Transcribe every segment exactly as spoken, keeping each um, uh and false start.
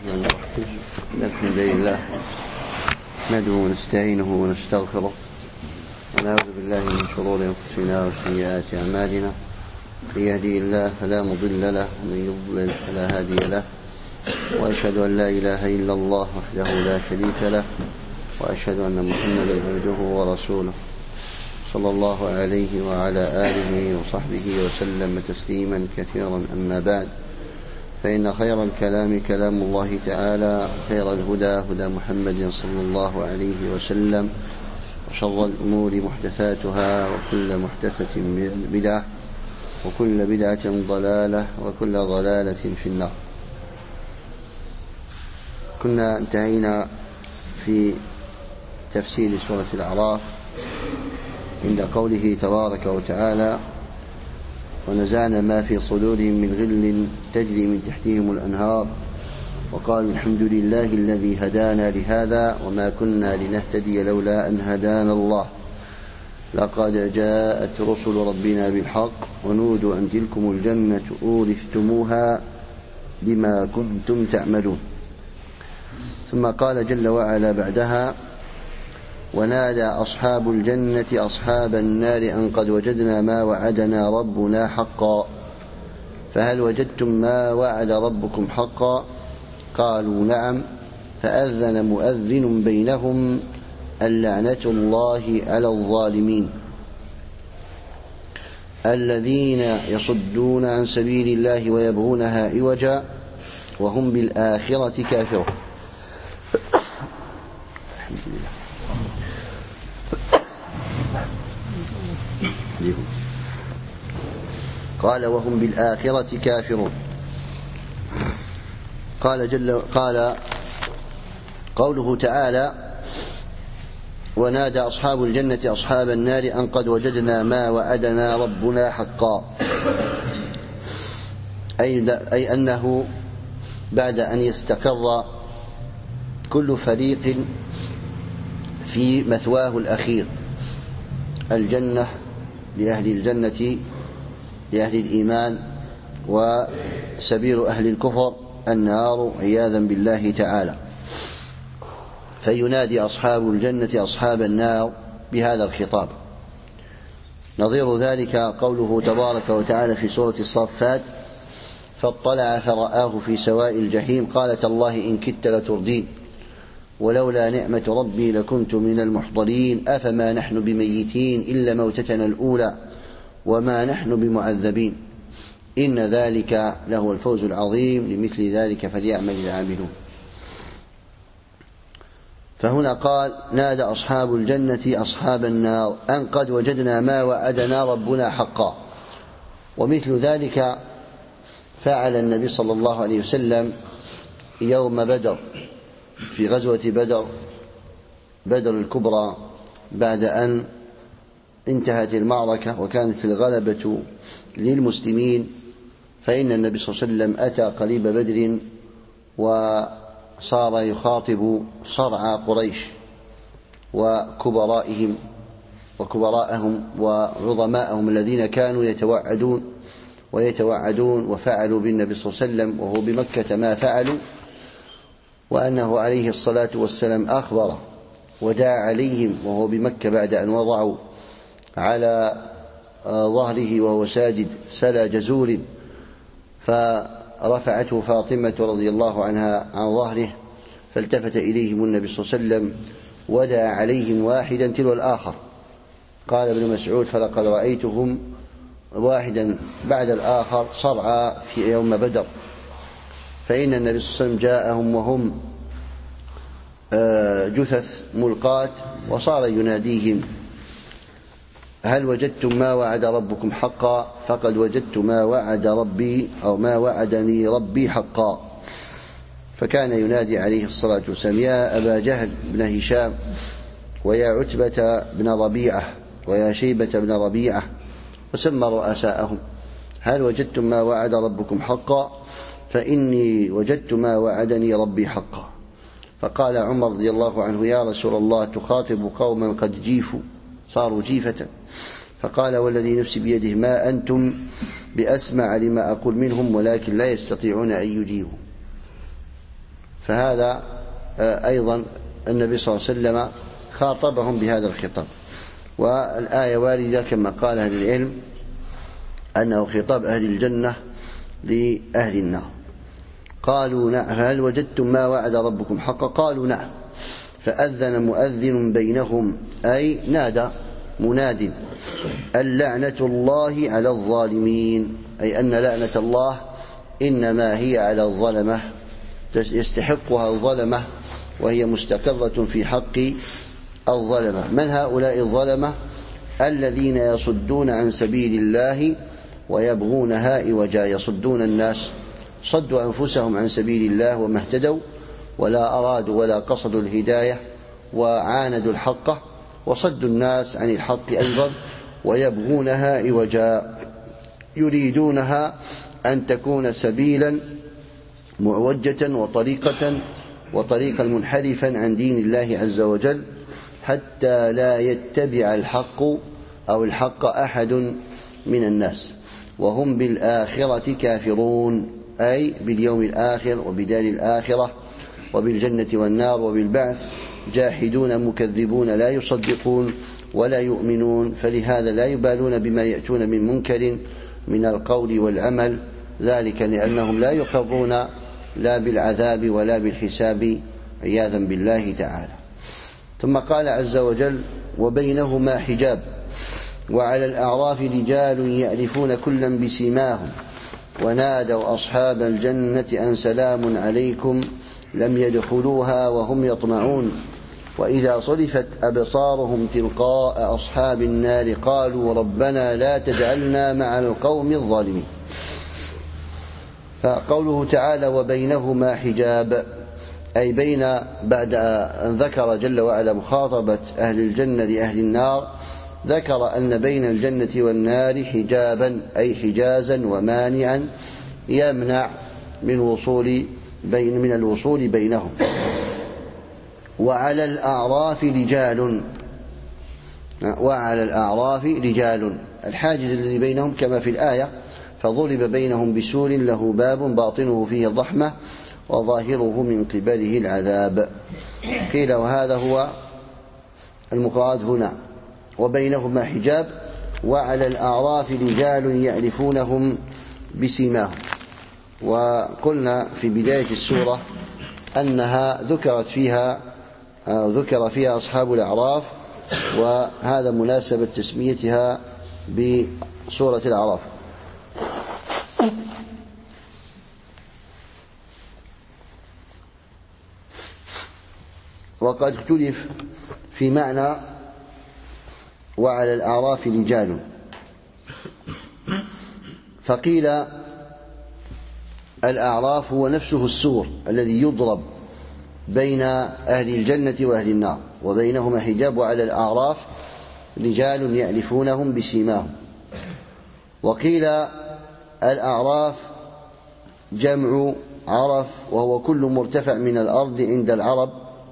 الرحمن الرحيم. الحمد لله نحمده ونستعينه ونستغفره ونعوذ بالله من شرور أنفسنا وسيئات أعمالنا. من يهدي الله فلا مضل له ومن يضلل فلا هادي له، وأشهد أن لا إله إلا الله وحده لا شريك له، وأشهد أن محمدا عبده ورسوله صلى الله عليه وعلى آله وصحبه وسلم تسليما كثيرا. أما بعد، فإن خير الكلام كلام الله تعالى، خير الهدى هدى محمد صلى الله عليه وسلم، وشر الأمور محدثاتها، وكل محدثة بدعة، وكل بدعة ضلالة، وكل ضلالة في النار. كنا انتهينا في تفسير سورة الأعراف عند قوله تبارك وتعالى: ونزعنا ما في صدورهم من غل تجري من تحتهم الأنهار وقالوا الحمد لله الذي هدانا لهذا وما كنا لنهتدي لولا أن هدانا الله لقد جاءت رسل ربنا بالحق ونودوا أن تلكم الجنة أورثتموها بما كنتم تعملون. ثم قال جل وعلا بعدها: ونادى أصحاب الجنة أصحاب النار أن قد وجدنا ما وعدنا ربنا حقا فهل وجدتم ما وعد ربكم حقا؟ قالوا نعم. فأذن مؤذن بينهم اللعنة الله على الظالمين الذين يصدون عن سبيل الله ويبغونها عوجا وهم بالآخرة كافرون. الحمد لله. قال: وهم بالآخرة كافرون. قال جل قال قوله تعالى: ونادى أصحاب الجنة أصحاب النار أن قد وجدنا ما وعدنا ربنا حقا، أي, أي أنه بعد أن يستقر كل فريق في مثواه الأخير، الجنة لأهل الجنة لأهل الإيمان، وسبيل أهل الكفر النار عياذا بالله تعالى، فينادي أصحاب الجنة أصحاب النار بهذا الخطاب. نظير ذلك قوله تبارك وتعالى في سورة الصافات: فاطلع فرآه في سواء الجحيم قال تالله إن كدت لتردين ولولا نعمة ربي لكنت من المحضرين أفما نحن بميتين إلا موتتنا الأولى وما نحن بمعذبين إن ذلك لهو الفوز العظيم لمثل ذلك فليعمل العاملون. فهنا قال: نادى أصحاب الجنة أصحاب النار أن قد وجدنا ما وعدنا ربنا حقا. ومثل ذلك فعل النبي صلى الله عليه وسلم يوم بدر، في غزوة بدر بدر الكبرى، بعد أن انتهت المعركة وكانت الغلبة للمسلمين، فإن النبي صلى الله عليه وسلم أتى قريب بدر وصار يخاطب صرع قريش وكبرائهم وكبراءهم وعظماءهم الذين كانوا يتوعدون ويتوعدون وفعلوا بالنبي صلى الله عليه وسلم وهو بمكة ما فعلوا، وأنه عليه الصلاة والسلام أخبر ودعا عليهم وهو بمكة بعد أن وضعوا على ظهره وهو ساجد سلا جزور، فرفعته فاطمة رضي الله عنها عن ظهره، فالتفت إليهم النبي صلى الله عليه وسلم ودعا عليهم واحدا تلو الآخر. قال ابن مسعود: فلقد رأيتهم واحدا بعد الآخر صرعى في يوم بدر، فإن النبي صلى الله عليه وسلم جاءهم وهم جثث ملقاة وصار يناديهم: هل وجدتم ما وعد ربكم حقا؟ فقد وجدت ما وعد ربي أو ما وعدني ربي حقا. فكان ينادي عليه الصلاة والسلام: يا أبا جهل بن هشام، ويا عتبة بن ربيعة، ويا شيبة بن ربيعة، وسمى رؤساءهم: هل وجدتم ما وعد ربكم حقا؟ فإني وجدت ما وعدني ربي حقا. فقال عمر رضي الله عنه: يا رسول الله تخاطب قوما قد جيفوا صاروا جيفة. فقال: والذي نفسي بيده ما أنتم بأسمع لما أقول منهم ولكن لا يستطيعون أن يجيبوا. فهذا أيضا النبي صلى الله عليه وسلم خاطبهم بهذا الخطاب. والآية واردة كما قال أهل العلم أنه خطاب أهل الجنة لأهل النار. قالوا نعم، هل وجدتم ما وعد ربكم حقا؟ قالوا نعم. فأذن مؤذن بينهم، أي نادى مناد اللعنة الله على الظالمين، أي أن لعنة الله إنما هي على الظلمة، يستحقها الظلمة وهي مستقرة في حق الظلمة. من هؤلاء الظلمة؟ الذين يصدون عن سبيل الله ويبغونها عوجا، يصدون الناس، صدوا أنفسهم عن سبيل الله وما اهتدوا ولا أرادوا ولا قصدوا الهداية وعاندوا الحق، وصدوا الناس عن الحق أيضا، ويبغونها عوجا، يريدونها أن تكون سبيلا معوجة وطريقة وطريقا منحرفا عن دين الله عز وجل، حتى لا يتبع الحق أو الحق أحد من الناس، وهم بالآخرة كافرون، أي باليوم الآخر وبدار الآخرة وبالجنة والنار وبالبعث، جاحدون مكذبون لا يصدقون ولا يؤمنون. فلهذا لا يبالون بما يأتون من منكر من القول والعمل، ذلك لأنهم لا يقرون لا بالعذاب ولا بالحساب عياذا بالله تعالى. ثم قال عز وجل وبينهما حجاب وعلى الأعراف رجال يعرفون كلا بسيماهم ونادوا أصحاب الجنة أن سلام عليكم لم يدخلوها وهم يطمعون وإذا صرفت أبصارهم تلقاء أصحاب النار قالوا ربنا لا تجعلنا مع القوم الظالمين. فقوله تعالى وبينهما حجاب، أي بين، بعد أن ذكر جل وعلا مخاطبة أهل الجنة لأهل النار، ذكر أن بين الجنة والنار حجابا، أي حجازا ومانعا يمنع من وصول بين من الوصول بينهم. وعلى الأعراف رجال، وعلى الأعراف رجال، الحاجز الذي بينهم كما في الآية فضرب بينهم بسور له باب باطنه فيه الرحمة وظاهره من قبله العذاب. قيل وهذا هو المقرات هنا، وبينهما حجاب وعلى الأعراف رجال يعرفونهم بسيماهم. وقلنا في بداية السورة أنها ذكرت فيها ذكر فيها أصحاب الأعراف، وهذا مناسبة تسميتها بسورة الأعراف. وقد اختلف في معنى وعلى الأعراف رجال، فقيل الأعراف هو نفسه السور الذي يضرب بين أهل الجنة وأهل النار، وبينهما حجاب وعلى الأعراف رجال يعرفونهم بسيماهم. وقيل الأعراف جمع عرف، وهو كل مرتفع من الأرض عند العرب،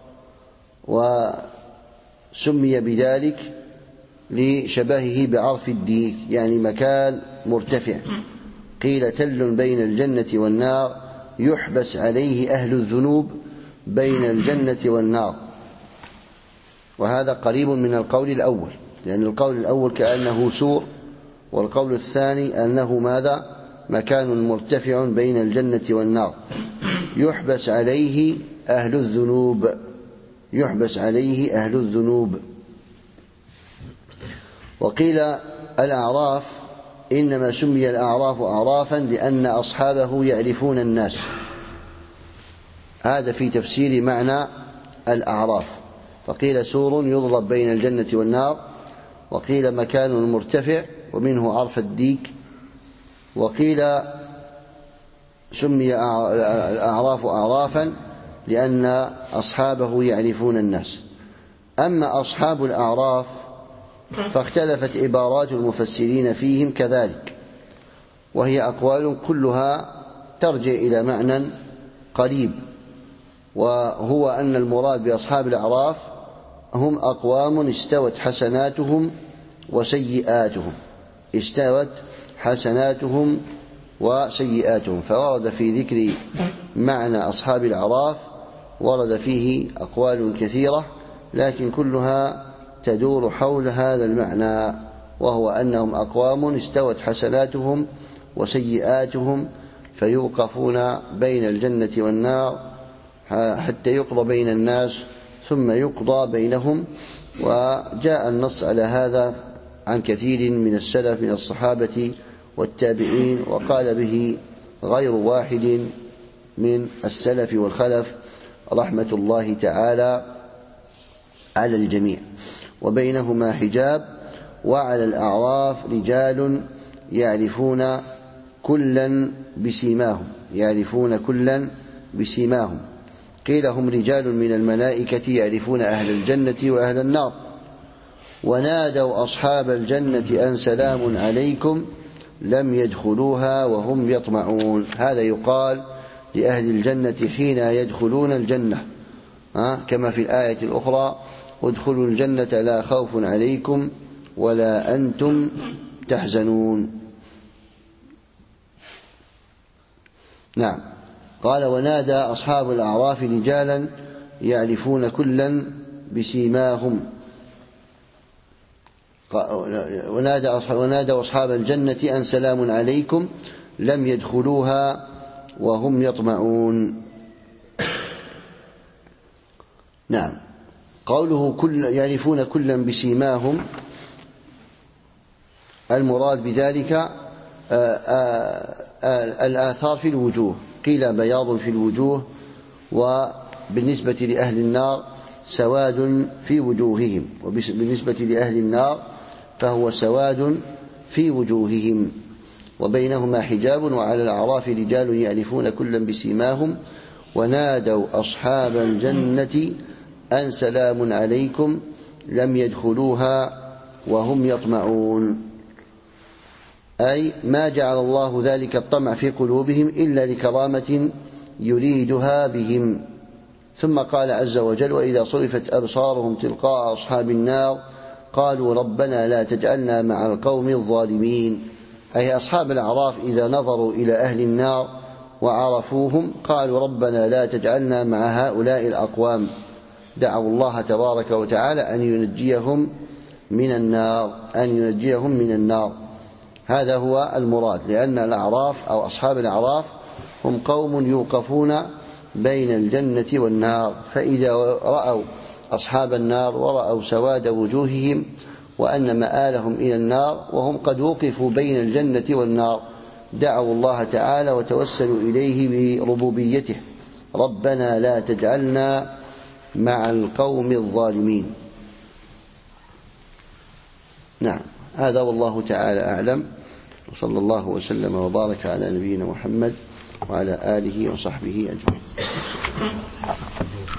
وسمي بذلك لشبهه بعرف الديك، يعني مكان مرتفع. قيل تل بين الجنة والنار يحبس عليه أهل الذنوب بين الجنة والنار، وهذا قريب من القول الأول، لأن القول الأول كأنه سور، والقول الثاني أنه ماذا؟ مكان مرتفع بين الجنة والنار يحبس عليه أهل الذنوب، يحبس عليه أهل الذنوب. وقيل الأعراف إنما سمي الأعراف أعرافا لأن أصحابه يعرفون الناس، هذا في تفسير معنى الأعراف. فقيل سور يضرب بين الجنة والنار، وقيل مكان مرتفع ومنه عرف الديك، وقيل سمي الأعراف أعرافا لأن أصحابه يعرفون الناس. أما أصحاب الأعراف فاختلفت عبارات المفسرين فيهم كذلك، وهي أقوال كلها ترجع إلى معنى قريب، وهو أن المراد بأصحاب الأعراف هم أقوام استوت حسناتهم وسيئاتهم، استوت حسناتهم وسيئاتهم. فورد في ذكر معنى أصحاب الأعراف ورد فيه أقوال كثيرة، لكن كلها تدور حول هذا المعنى، وهو أنهم أقوام استوت حسناتهم وسيئاتهم فيوقفون بين الجنة والنار حتى يقضى بين الناس ثم يقضى بينهم. وجاء النص على هذا عن كثير من السلف من الصحابة والتابعين، وقال به غير واحد من السلف والخلف رحمة الله تعالى على الجميع. وبينهما حجاب، وعلى الأعراف رجال يعرفون كلا بسيماهم يعرفون كلا بسيماهم قيل هم رجال من الملائكة يعرفون أهل الجنة وأهل النار. ونادوا أصحاب الجنة أن سلام عليكم لم يدخلوها وهم يطمعون. هذا يقال لأهل الجنة حين يدخلون الجنة، كما في الآية الأخرى ادخلوا الجنة لا خوف عليكم ولا أنتم تحزنون. نعم. قال ونادى أصحاب الأعراف رجالا يعرفون كلا بسيماهم ونادى ونادى أصحاب الجنة أن سلام عليكم لم يدخلوها وهم يطمعون. نعم. قوله كل يعرفون كلا بسيماهم، المراد بذلك الآثار في الوجوه، قيل بياض في الوجوه، وبالنسبة لأهل النار سواد في وجوههم، وبالنسبة لأهل النار فهو سواد في وجوههم. وبينهما حجاب، وعلى الأعراف رجال يعرفون كلا بسيماهم ونادوا أصحاب الجنة أن سلام عليكم لم يدخلوها وهم يطمعون، أي ما جعل الله ذلك الطمع في قلوبهم إلا لكرامة يريدها بهم. ثم قال عز وجل وإذا صرفت أبصارهم تلقاء أصحاب النار قالوا ربنا لا تجعلنا مع القوم الظالمين، أي أصحاب الأعراف إذا نظروا إلى أهل النار وعرفوهم قالوا ربنا لا تجعلنا مع هؤلاء الأقوام، دعوا الله تبارك وتعالى أن ينجيهم من النار أن ينجيهم من النار. هذا هو المراد، لأن الأعراف أو أصحاب الأعراف هم قوم يوقفون بين الجنة والنار، فإذا رأوا أصحاب النار ورأوا سواد وجوههم وأن مآلهم إلى النار وهم قد وقفوا بين الجنة والنار دعوا الله تعالى وتوسلوا إليه بربوبيته ربنا لا تجعلنا مع القوم الظالمين. نعم. هذا والله تعالى أعلم، وصلى الله وسلم وبارك على نبينا محمد وعلى آله وصحبه أجمعين.